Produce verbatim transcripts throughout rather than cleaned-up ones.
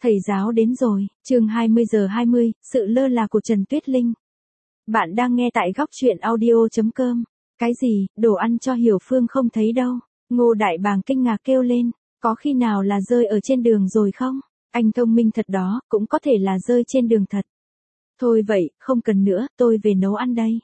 Thầy giáo đến rồi, chương hai mươi giờ hai mươi, sự lơ là của Trần Tuyết Linh. Bạn đang nghe tại góc truyện audio chấm com. Cái gì, đồ ăn cho Hiểu Phương không thấy đâu. Ngô Đại Bàng kinh ngạc kêu lên, có khi nào là rơi ở trên đường rồi không? Anh thông minh thật đó, cũng có thể là rơi trên đường thật. Thôi vậy, không cần nữa, tôi về nấu ăn đây.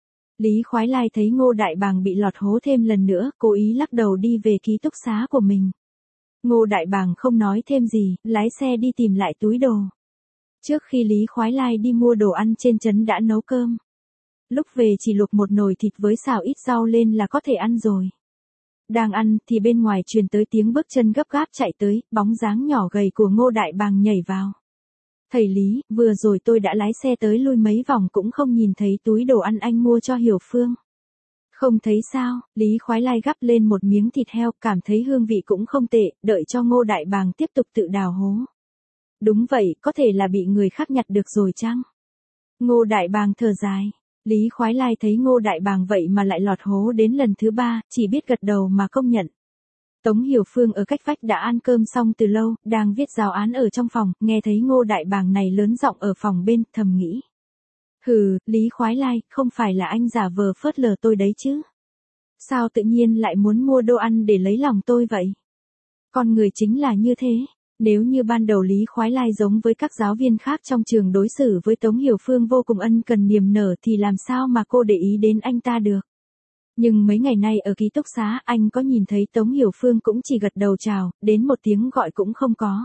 Lý Khoái Lai thấy Ngô Đại Bàng bị lọt hố thêm lần nữa, cố ý lắc đầu đi về ký túc xá của mình. Ngô Đại Bàng không nói thêm gì, lái xe đi tìm lại túi đồ. Trước khi Lý Khoái Lai đi mua đồ ăn trên trấn đã nấu cơm. Lúc về chỉ luộc một nồi thịt với xào ít rau lên là có thể ăn rồi. Đang ăn thì bên ngoài truyền tới tiếng bước chân gấp gáp chạy tới, bóng dáng nhỏ gầy của Ngô Đại Bàng nhảy vào. Thầy Lý, vừa rồi tôi đã lái xe tới lui mấy vòng cũng không nhìn thấy túi đồ ăn anh mua cho Hiểu Phương. Không thấy sao, Lý Khoái Lai gắp lên một miếng thịt heo, cảm thấy hương vị cũng không tệ, đợi cho Ngô Đại Bàng tiếp tục tự đào hố. Đúng vậy, có thể là bị người khác nhặt được rồi chăng? Ngô Đại Bàng thở dài. Lý Khoái Lai thấy Ngô Đại Bàng vậy mà lại lọt hố đến lần thứ ba, chỉ biết gật đầu mà công nhận. Tống Hiểu Phương ở cách vách đã ăn cơm xong từ lâu, đang viết giáo án ở trong phòng, nghe thấy Ngô Đại Bàng này lớn giọng ở phòng bên, thầm nghĩ. Hừ, Lý Khoái Lai, không phải là anh giả vờ phớt lờ tôi đấy chứ? Sao tự nhiên lại muốn mua đồ ăn để lấy lòng tôi vậy? Con người chính là như thế. Nếu như ban đầu Lý Khoái Lai giống với các giáo viên khác trong trường đối xử với Tống Hiểu Phương vô cùng ân cần niềm nở thì làm sao mà cô để ý đến anh ta được? Nhưng mấy ngày nay ở ký túc xá anh có nhìn thấy Tống Hiểu Phương cũng chỉ gật đầu chào, đến một tiếng gọi cũng không có.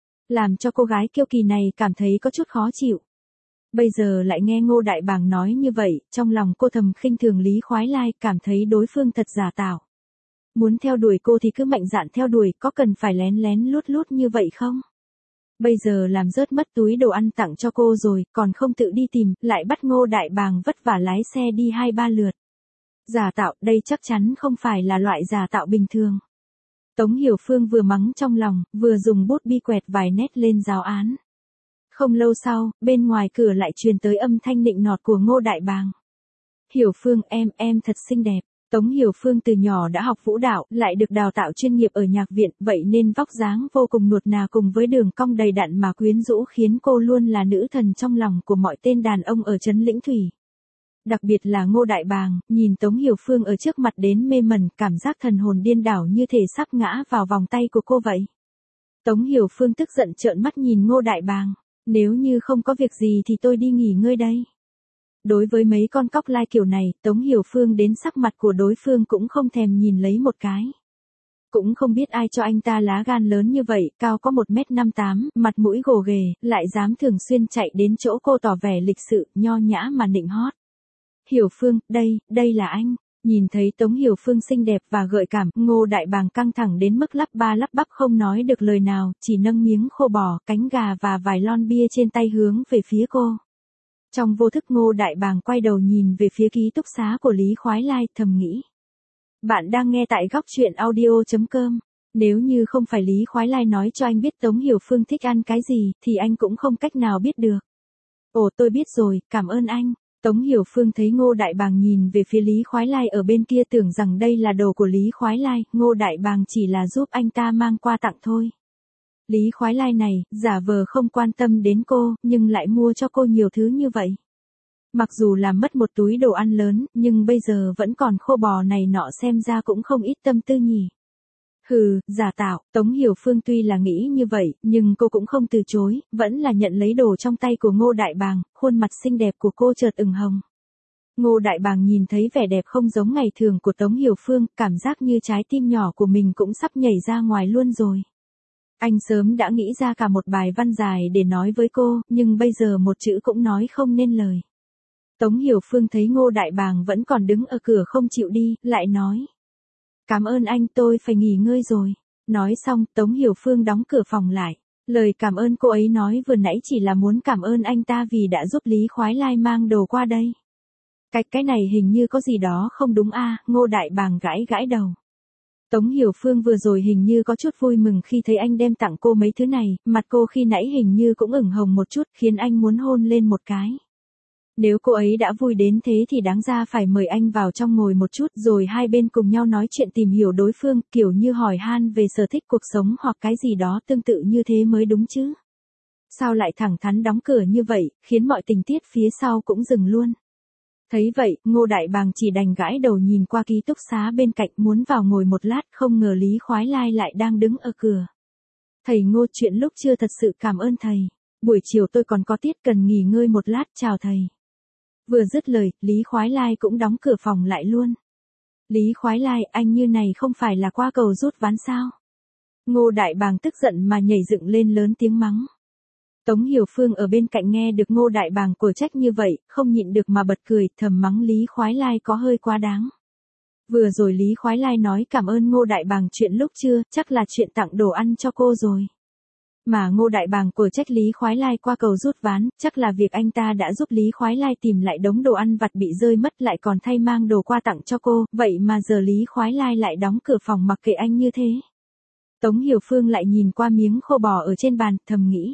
Làm cho cô gái kiêu kỳ này cảm thấy có chút khó chịu. Bây giờ lại nghe Ngô Đại Bàng nói như vậy, trong lòng cô thầm khinh thường Lý Khoái Lai, cảm thấy đối phương thật giả tạo. Muốn theo đuổi cô thì cứ mạnh dạn theo đuổi, có cần phải lén lén lút lút như vậy không? Bây giờ làm rớt mất túi đồ ăn tặng cho cô rồi, còn không tự đi tìm, lại bắt Ngô Đại Bàng vất vả lái xe đi hai ba lượt. Giả tạo, đây chắc chắn không phải là loại giả tạo bình thường. Tống Hiểu Phương vừa mắng trong lòng, vừa dùng bút bi quẹt vài nét lên giáo án. Không lâu sau, bên ngoài cửa lại truyền tới âm thanh nịnh nọt của Ngô Đại Bàng. Hiểu Phương em, em thật xinh đẹp. Tống Hiểu Phương từ nhỏ đã học vũ đạo, lại được đào tạo chuyên nghiệp ở nhạc viện, vậy nên vóc dáng vô cùng nuột nà cùng với đường cong đầy đặn mà quyến rũ khiến cô luôn là nữ thần trong lòng của mọi tên đàn ông ở trấn Lĩnh Thủy. Đặc biệt là Ngô Đại Bàng, nhìn Tống Hiểu Phương ở trước mặt đến mê mẩn, cảm giác thần hồn điên đảo như thể sắp ngã vào vòng tay của cô vậy. Tống Hiểu Phương tức giận trợn mắt nhìn Ngô Đại Bàng. Nếu như không có việc gì thì tôi đi nghỉ ngơi đây. Đối với mấy con cóc lai kiểu này, Tống Hiểu Phương đến sắc mặt của đối phương cũng không thèm nhìn lấy một cái. Cũng không biết ai cho anh ta lá gan lớn như vậy, cao có một mét năm tám, mặt mũi gồ ghề, lại dám thường xuyên chạy đến chỗ cô tỏ vẻ lịch sự, nho nhã mà nịnh hót. Hiểu Phương, đây, đây là anh. Nhìn thấy Tống Hiểu Phương xinh đẹp và gợi cảm, Ngô Đại Bàng căng thẳng đến mức lắp ba lắp bắp không nói được lời nào, chỉ nâng miếng khô bò, cánh gà và vài lon bia trên tay hướng về phía cô. Trong vô thức Ngô Đại Bàng quay đầu nhìn về phía ký túc xá của Lý Khoái Lai, thầm nghĩ. Bạn đang nghe tại góc truyện audio chấm com. Nếu như không phải Lý Khoái Lai nói cho anh biết Tống Hiểu Phương thích ăn cái gì, thì anh cũng không cách nào biết được. Ồ tôi biết rồi, cảm ơn anh. Tống Hiểu Phương thấy Ngô Đại Bàng nhìn về phía Lý Khoái Lai ở bên kia tưởng rằng đây là đồ của Lý Khoái Lai, Ngô Đại Bàng chỉ là giúp anh ta mang qua tặng thôi. Lý Khoái Lai này, giả vờ không quan tâm đến cô, nhưng lại mua cho cô nhiều thứ như vậy. Mặc dù làm mất một túi đồ ăn lớn, nhưng bây giờ vẫn còn khô bò này nọ xem ra cũng không ít tâm tư nhỉ. Hừ, giả tạo, Tống Hiểu Phương tuy là nghĩ như vậy, nhưng cô cũng không từ chối, vẫn là nhận lấy đồ trong tay của Ngô Đại Bàng, khuôn mặt xinh đẹp của cô chợt ửng hồng. Ngô Đại Bàng nhìn thấy vẻ đẹp không giống ngày thường của Tống Hiểu Phương, cảm giác như trái tim nhỏ của mình cũng sắp nhảy ra ngoài luôn rồi. Anh sớm đã nghĩ ra cả một bài văn dài để nói với cô, nhưng bây giờ một chữ cũng nói không nên lời. Tống Hiểu Phương thấy Ngô Đại Bàng vẫn còn đứng ở cửa không chịu đi, lại nói. Cảm ơn anh, tôi phải nghỉ ngơi rồi. Nói xong, Tống Hiểu Phương đóng cửa phòng lại. Lời cảm ơn cô ấy nói vừa nãy chỉ là muốn cảm ơn anh ta vì đã giúp Lý Khoái Lai mang đồ qua đây. Cái cái này hình như có gì đó không đúng a, à, Ngô Đại Bàng gãi gãi đầu. Tống Hiểu Phương vừa rồi hình như có chút vui mừng khi thấy anh đem tặng cô mấy thứ này, mặt cô khi nãy hình như cũng ửng hồng một chút khiến anh muốn hôn lên một cái. Nếu cô ấy đã vui đến thế thì đáng ra phải mời anh vào trong ngồi một chút rồi hai bên cùng nhau nói chuyện tìm hiểu đối phương, kiểu như hỏi han về sở thích cuộc sống hoặc cái gì đó tương tự như thế mới đúng chứ. Sao lại thẳng thắn đóng cửa như vậy, khiến mọi tình tiết phía sau cũng dừng luôn. Thấy vậy, Ngô Đại Bàng chỉ đành gãi đầu nhìn qua ký túc xá bên cạnh muốn vào ngồi một lát, không ngờ Lý Khoái Lai lại đang đứng ở cửa. Thầy Ngô, chuyện lúc trưa thật sự cảm ơn thầy. Buổi chiều tôi còn có tiết cần nghỉ ngơi một lát, chào thầy. Vừa dứt lời, Lý Khoái Lai cũng đóng cửa phòng lại luôn. Lý Khoái Lai, anh như này không phải là qua cầu rút ván sao? Ngô Đại Bàng tức giận mà nhảy dựng lên lớn tiếng mắng. Tống Hiểu Phương ở bên cạnh nghe được Ngô Đại Bàng của trách như vậy, không nhịn được mà bật cười, thầm mắng Lý Khoái Lai có hơi quá đáng. Vừa rồi Lý Khoái Lai nói cảm ơn Ngô Đại Bàng chuyện lúc trưa, chắc là chuyện tặng đồ ăn cho cô rồi. Mà Ngô Đại Bàng của trách Lý Khoái Lai qua cầu rút ván, chắc là việc anh ta đã giúp Lý Khoái Lai tìm lại đống đồ ăn vặt bị rơi mất lại còn thay mang đồ qua tặng cho cô, vậy mà giờ Lý Khoái Lai lại đóng cửa phòng mặc kệ anh như thế. Tống Hiểu Phương lại nhìn qua miếng khô bò ở trên bàn, thầm nghĩ.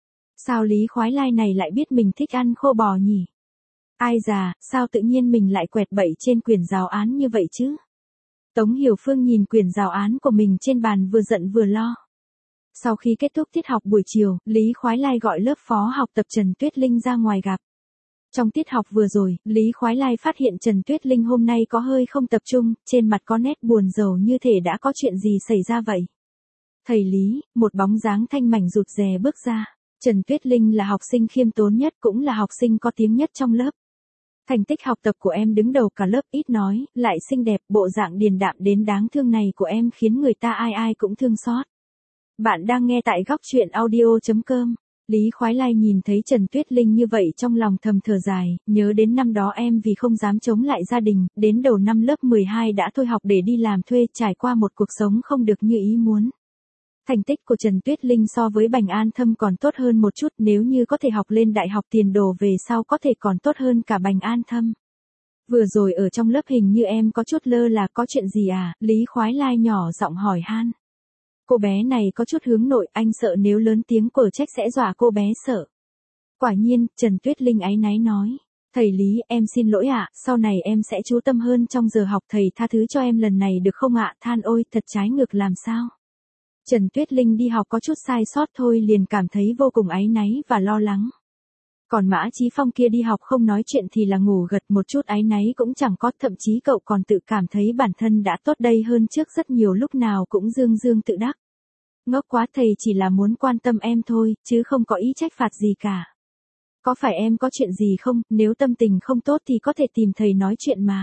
Sao Lý Khoái Lai này lại biết mình thích ăn khô bò nhỉ? Ai già, sao tự nhiên mình lại quẹt bậy trên quyển giáo án như vậy chứ? Tống Hiểu Phương nhìn quyển giáo án của mình trên bàn vừa giận vừa lo. Sau khi kết thúc tiết học buổi chiều, Lý Khoái Lai gọi lớp phó học tập Trần Tuyết Linh ra ngoài gặp. Trong tiết học vừa rồi, Lý Khoái Lai phát hiện Trần Tuyết Linh hôm nay có hơi không tập trung, trên mặt có nét buồn rầu như thể đã có chuyện gì xảy ra vậy. Thầy Lý, một bóng dáng thanh mảnh rụt rè bước ra. Trần Tuyết Linh là học sinh khiêm tốn nhất cũng là học sinh có tiếng nhất trong lớp. Thành tích học tập của em đứng đầu cả lớp, ít nói, lại xinh đẹp, bộ dạng điềm đạm đến đáng thương này của em khiến người ta ai ai cũng thương xót. Bạn đang nghe tại góc truyện audio chấm com. Lý Khoái Lai nhìn thấy Trần Tuyết Linh như vậy trong lòng thầm thở dài, nhớ đến năm đó em vì không dám chống lại gia đình, đến đầu năm lớp mười hai đã thôi học để đi làm thuê, trải qua một cuộc sống không được như ý muốn. Thành tích của Trần Tuyết Linh so với Bành An Thâm còn tốt hơn một chút, nếu như có thể học lên đại học tiền đồ về sau có thể còn tốt hơn cả Bành An Thâm. Vừa rồi ở trong lớp hình như em có chút lơ là, có chuyện gì à? Lý Khoái Lai nhỏ giọng hỏi han. Cô bé này có chút hướng nội, anh sợ nếu lớn tiếng quở trách sẽ dọa cô bé sợ. Quả nhiên, Trần Tuyết Linh áy náy nói. Thầy Lý, em xin lỗi ạ, sau này em sẽ chú tâm hơn trong giờ học, thầy tha thứ cho em lần này được không ạ? Than ôi, thật trái ngược làm sao? Trần Tuyết Linh đi học có chút sai sót thôi liền cảm thấy vô cùng áy náy và lo lắng. Còn Mã Chí Phong kia đi học không nói chuyện thì là ngủ gật, một chút áy náy cũng chẳng có, thậm chí cậu còn tự cảm thấy bản thân đã tốt đây hơn trước rất nhiều, lúc nào cũng dương dương tự đắc. Ngốc quá, thầy chỉ là muốn quan tâm em thôi, chứ không có ý trách phạt gì cả. Có phải em có chuyện gì không, nếu tâm tình không tốt thì có thể tìm thầy nói chuyện mà.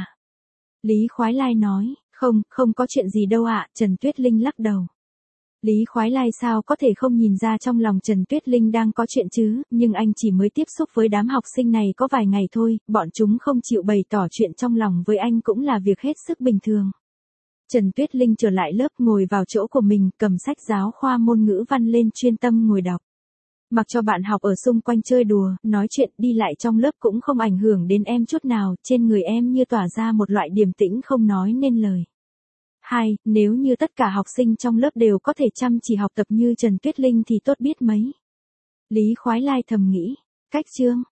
Lý Khoái Lai nói, không, không có chuyện gì đâu ạ, Trần Tuyết Linh lắc đầu. Lý Khoái Lai sao có thể không nhìn ra trong lòng Trần Tuyết Linh đang có chuyện chứ, nhưng anh chỉ mới tiếp xúc với đám học sinh này có vài ngày thôi, bọn chúng không chịu bày tỏ chuyện trong lòng với anh cũng là việc hết sức bình thường. Trần Tuyết Linh trở lại lớp, ngồi vào chỗ của mình, cầm sách giáo khoa môn ngữ văn lên chuyên tâm ngồi đọc. Mặc cho bạn học ở xung quanh chơi đùa, nói chuyện, đi lại trong lớp cũng không ảnh hưởng đến em chút nào, trên người em như tỏa ra một loại điềm tĩnh không nói nên lời. Hai, nếu như tất cả học sinh trong lớp đều có thể chăm chỉ học tập như Trần Tuyết Linh thì tốt biết mấy. Lý Khoái Lai thầm nghĩ. Cách chương.